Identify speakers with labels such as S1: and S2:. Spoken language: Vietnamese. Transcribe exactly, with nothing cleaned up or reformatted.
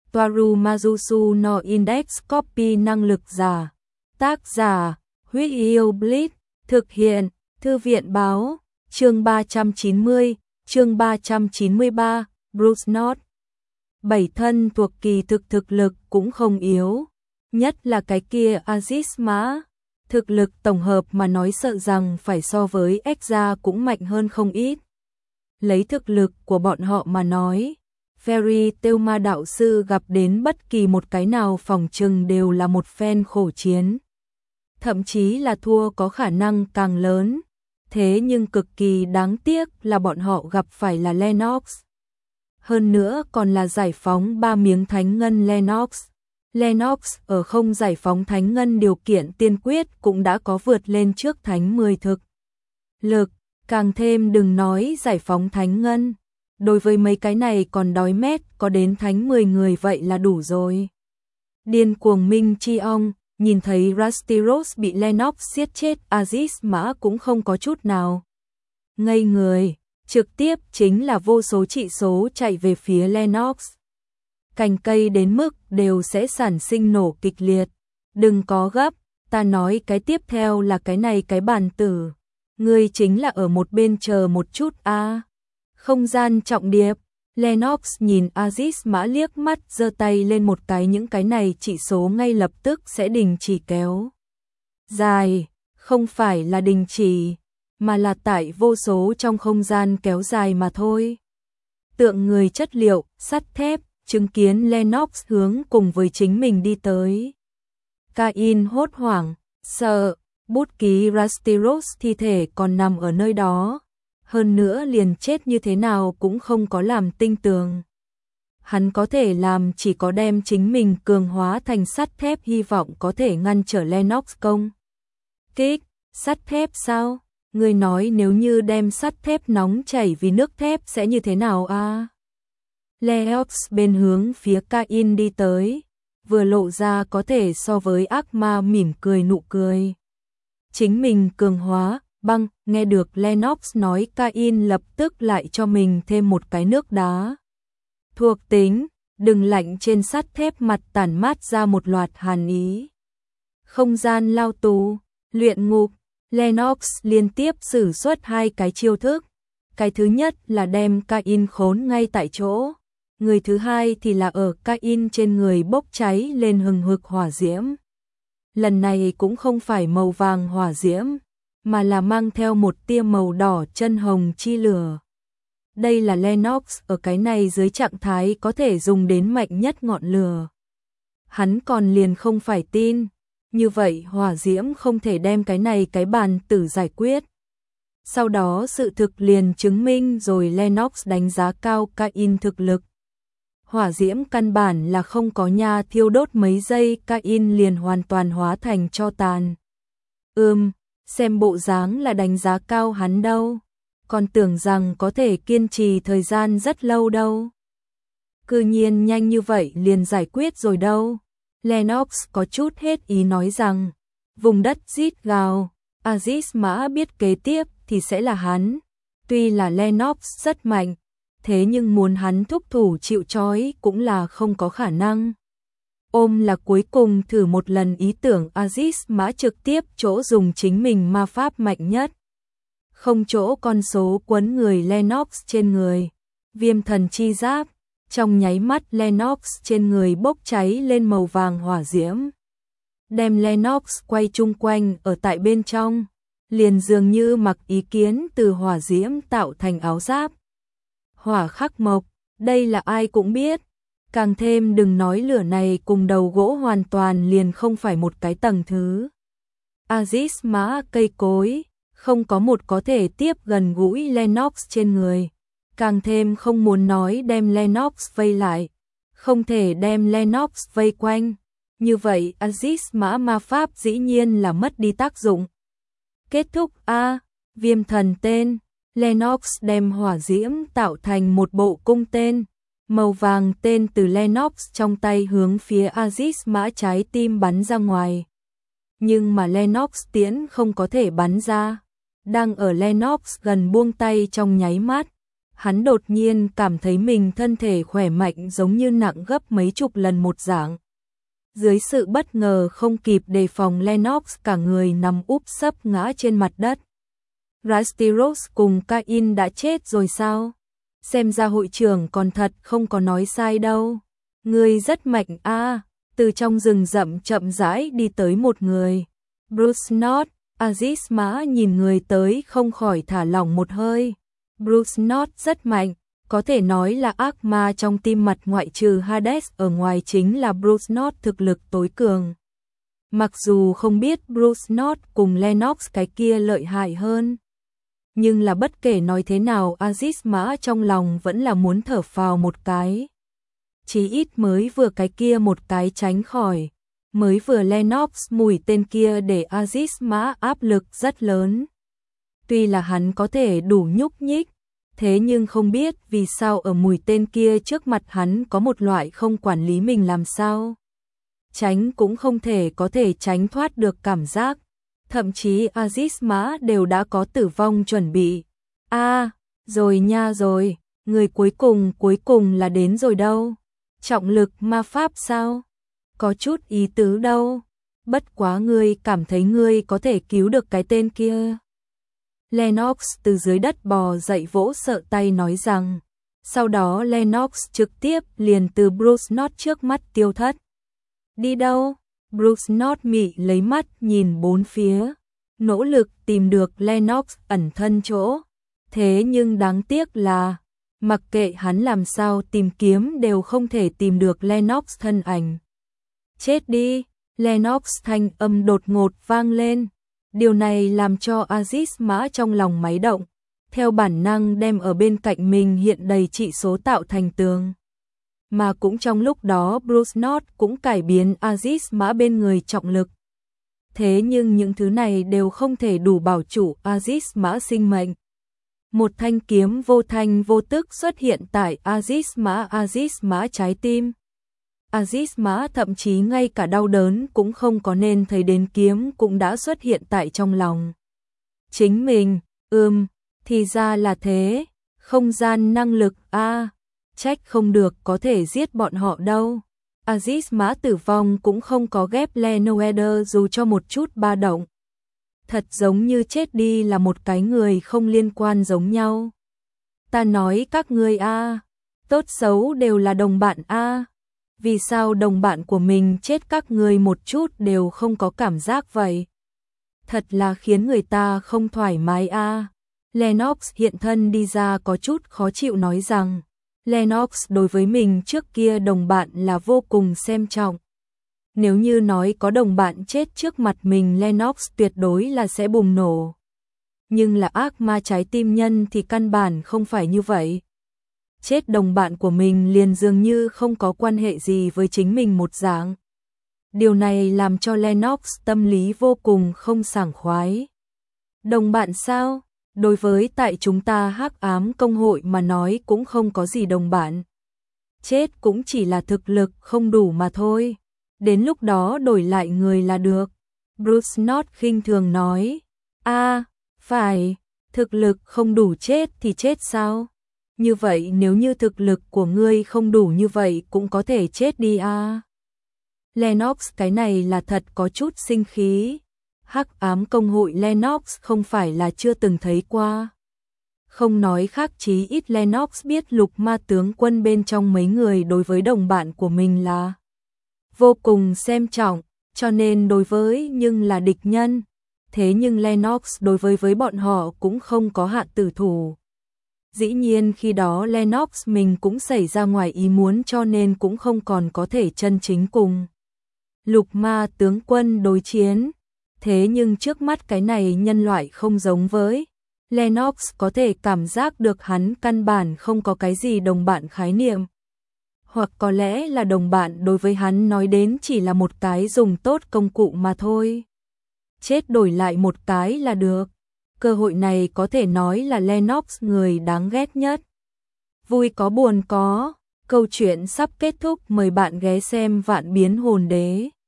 S1: Toaru Majusu no Index Copy năng lực giả. Tác giả, Huyết Yêu Blitz, thực hiện, Thư viện báo, chương ba trăm chín mươi, chương ba trăm chín mươi ba, Bruce North. Bảy thân thuộc kỳ thực thực lực cũng không yếu, nhất là cái kia Aziz Mã. Thực lực tổng hợp mà nói sợ rằng phải so với Exra cũng mạnh hơn không ít. Lấy thực lực của bọn họ mà nói, Fairy Tail Ma đạo sư gặp đến bất kỳ một cái nào phòng trừng đều là một phen khổ chiến. Thậm chí là thua có khả năng càng lớn. Thế nhưng cực kỳ đáng tiếc là bọn họ gặp phải là Lennox. Hơn nữa còn là giải phóng ba miếng thánh ngân Lennox. Lennox ở không giải phóng thánh ngân điều kiện tiên quyết cũng đã có vượt lên trước thánh mười thực lực, càng thêm đừng nói giải phóng thánh ngân. Đối với mấy cái này còn đói mét có đến thánh mười người vậy là đủ rồi. Điên cuồng Minh Chi Ong, nhìn thấy Rusty Rose bị Lennox giết chết, Aziz Mã cũng không có chút nào ngây người, trực tiếp chính là vô số trị số chạy về phía Lennox. Cành cây đến mức đều sẽ sản sinh nổ kịch liệt. Đừng có gấp, ta nói cái tiếp theo là cái này cái bàn tử. Ngươi chính là ở một bên chờ một chút a. À. Không gian trọng điệp. Lennox nhìn Aziz Mã liếc mắt, giơ tay lên một cái, những cái này chỉ số ngay lập tức sẽ đình chỉ kéo dài, không phải là đình chỉ, mà là tại vô số trong không gian kéo dài mà thôi. Tượng người chất liệu, sắt thép, chứng kiến Lennox hướng cùng với chính mình đi tới. Cain hốt hoảng, sợ, bút ký Rusty Rose thi thể còn nằm ở nơi đó. Hơn nữa liền chết như thế nào cũng không có làm tinh tường. Hắn có thể làm chỉ có đem chính mình cường hóa thành sắt thép, hy vọng có thể ngăn trở Lennox công kích. Sắt thép sao? Người nói nếu như đem sắt thép nóng chảy vì nước thép sẽ như thế nào a? À? Lennox bên hướng phía Cain đi tới, vừa lộ ra có thể so với ác ma mỉm cười nụ cười. Chính mình cường hóa băng, nghe được Lennox nói, Cain lập tức lại cho mình thêm một cái nước đá. Thuộc tính, đừng lạnh trên sắt thép, mặt tản mát ra một loạt hàn ý. Không gian lao tù, luyện ngục, Lennox liên tiếp sử xuất hai cái chiêu thức. Cái thứ nhất là đem Cain khốn ngay tại chỗ. Người thứ hai thì là ở Cain trên người bốc cháy lên hừng hực hỏa diễm. Lần này cũng không phải màu vàng hỏa diễm, mà là mang theo một tia màu đỏ chân hồng chi lửa. Đây là Lennox ở cái này dưới trạng thái có thể dùng đến mạnh nhất ngọn lửa. Hắn còn liền không phải tin, như vậy hỏa diễm không thể đem cái này cái bàn tử giải quyết. Sau đó sự thực liền chứng minh rồi, Lennox đánh giá cao Cain thực lực. Hỏa diễm căn bản là không có nha, thiêu đốt mấy giây Cain liền hoàn toàn hóa thành tro tàn. Ừm, xem bộ dáng là đánh giá cao hắn đâu, còn tưởng rằng có thể kiên trì thời gian rất lâu đâu. Cư nhiên nhanh như vậy liền giải quyết rồi đâu. Lennox có chút hết ý nói rằng, vùng đất rít gào, Aziz Mã biết kế tiếp thì sẽ là hắn. Tuy là Lennox rất mạnh, thế nhưng muốn hắn thúc thủ chịu trói cũng là không có khả năng. Ôm là cuối cùng thử một lần ý tưởng, Aziz Mã trực tiếp chỗ dùng chính mình ma pháp mạnh nhất. Không chỗ con số quấn người Lennox trên người. Viêm thần chi giáp, trong nháy mắt Lennox trên người bốc cháy lên màu vàng hỏa diễm. Đem Lennox quay chung quanh ở tại bên trong, liền dường như mặc ý kiến từ hỏa diễm tạo thành áo giáp. Hỏa khắc mộc, đây là ai cũng biết. Càng thêm đừng nói lửa này cùng đầu gỗ hoàn toàn liền không phải một cái tầng thứ. Aziz Mã cây cối, không có một có thể tiếp gần gũi Lennox trên người. Càng thêm không muốn nói đem Lennox vây lại. Không thể đem Lennox vây quanh. Như vậy Aziz Mã ma pháp dĩ nhiên là mất đi tác dụng. Kết thúc A, viêm thần tên. Lennox đem hỏa diễm tạo thành một bộ cung tên. Màu vàng tên từ Lennox trong tay hướng phía Aziz Mã trái tim bắn ra ngoài. Nhưng mà Lennox tiễn không có thể bắn ra. Đang ở Lennox gần buông tay trong nháy mắt, Hắn đột nhiên cảm thấy mình thân thể khỏe mạnh giống như nặng gấp mấy chục lần một dạng. Dưới sự bất ngờ không kịp đề phòng, Lennox cả người nằm úp sấp ngã trên mặt đất. Rusty Rose cùng Cain đã chết rồi sao? Xem ra hội trưởng còn thật không có nói sai đâu. Ngươi rất mạnh a. À. Từ trong rừng rậm chậm rãi đi tới một người. Bruce North. Aziz Mã nhìn người tới không khỏi thả lỏng một hơi. Bruce North rất mạnh, có thể nói là ác ma trong tim mặt ngoại trừ Hades ở ngoài chính là Bruce North thực lực tối cường. Mặc dù không biết Bruce North cùng Lennox cái kia lợi hại hơn, nhưng là bất kể nói thế nào Aziz Mã trong lòng vẫn là muốn thở phào một cái. Chí ít mới vừa cái kia một cái tránh khỏi, mới vừa Lennox mùi tên kia để Aziz Mã áp lực rất lớn. Tuy là hắn có thể đủ nhúc nhích, thế nhưng không biết vì sao ở mùi tên kia trước mặt hắn có một loại không quản lý mình làm sao. Tránh cũng không thể có thể tránh thoát được cảm giác. Thậm chí Aziz Mã đều đã có tử vong chuẩn bị. A, à, rồi nha rồi, người cuối cùng cuối cùng là đến rồi đâu. Trọng lực ma pháp sao? Có chút ý tứ đâu. Bất quá ngươi cảm thấy ngươi có thể cứu được cái tên kia. Lennox từ dưới đất bò dậy vỗ sợ tay nói rằng. Sau đó Lennox trực tiếp liền từ Bruce North trước mắt tiêu thất. Đi đâu? Bruce North mị lấy mắt nhìn bốn phía, nỗ lực tìm được Lennox ẩn thân chỗ. Thế nhưng đáng tiếc là, mặc kệ hắn làm sao tìm kiếm đều không thể tìm được Lennox thân ảnh. Chết đi, Lennox thanh âm đột ngột vang lên. Điều này làm cho Aziz Mã trong lòng máy động, theo bản năng đem ở bên cạnh mình hiện đầy trị số tạo thành tường. Mà cũng trong lúc đó Bruce North cũng cải biến Aziz Mã bên người trọng lực. Thế nhưng những thứ này đều không thể đủ bảo chủ Aziz Mã sinh mệnh. Một thanh kiếm vô thanh vô tức xuất hiện tại Aziz Mã Aziz Mã trái tim. Aziz Mã thậm chí ngay cả đau đớn cũng không có nên thấy đến kiếm cũng đã xuất hiện tại trong lòng. Chính mình, ừm, thì ra là thế, không gian năng lực a, à, trách không được có thể giết bọn họ đâu. Aziz Mã tử vong cũng không có ghép Lenoeder dù cho một chút ba động. Thật giống như chết đi là một cái người không liên quan giống nhau. Ta nói các ngươi a, à, tốt xấu đều là đồng bạn a. À. Vì sao đồng bạn của mình chết các ngươi một chút đều không có cảm giác vậy? Thật là khiến người ta không thoải mái a. À. Lennox hiện thân đi ra có chút khó chịu nói rằng, Lennox đối với mình trước kia đồng bạn là vô cùng xem trọng. Nếu như nói có đồng bạn chết trước mặt mình Lennox tuyệt đối là sẽ bùng nổ. Nhưng là ác ma trái tim nhân thì căn bản không phải như vậy. Chết đồng bạn của mình liền dường như không có quan hệ gì với chính mình một dạng. Điều này làm cho Lennox tâm lý vô cùng không sảng khoái. Đồng bạn sao? Đối với tại chúng ta Hắc Ám Công hội mà nói cũng không có gì đồng bạn. Chết cũng chỉ là thực lực không đủ mà thôi. Đến lúc đó đổi lại người là được. Bruce North khinh thường nói. A, à, phải, thực lực không đủ chết thì chết sao? Như vậy nếu như thực lực của ngươi không đủ như vậy cũng có thể chết đi a. À. Lennox cái này là thật có chút sinh khí. Hắc Ám Công hội Lennox không phải là chưa từng thấy qua. Không nói khác chí ít Lennox biết Lục Ma tướng quân bên trong mấy người đối với đồng bạn của mình là vô cùng xem trọng, cho nên đối với nhưng là địch nhân. Thế nhưng Lennox đối với với bọn họ cũng không có hạ tử thủ. Dĩ nhiên khi đó Lennox mình cũng xảy ra ngoài ý muốn cho nên cũng không còn có thể chân chính cùng Lục Ma tướng quân đối chiến. Thế nhưng trước mắt cái này nhân loại không giống với. Lennox có thể cảm giác được hắn căn bản không có cái gì đồng bạn khái niệm. Hoặc có lẽ là đồng bạn đối với hắn nói đến chỉ là một cái dùng tốt công cụ mà thôi. Chết đổi lại một cái là được. Cơ hội này có thể nói là Lennox người đáng ghét nhất. Vui có buồn có. Câu chuyện sắp kết thúc, mời bạn ghé xem Vạn Biến Hồn Đế.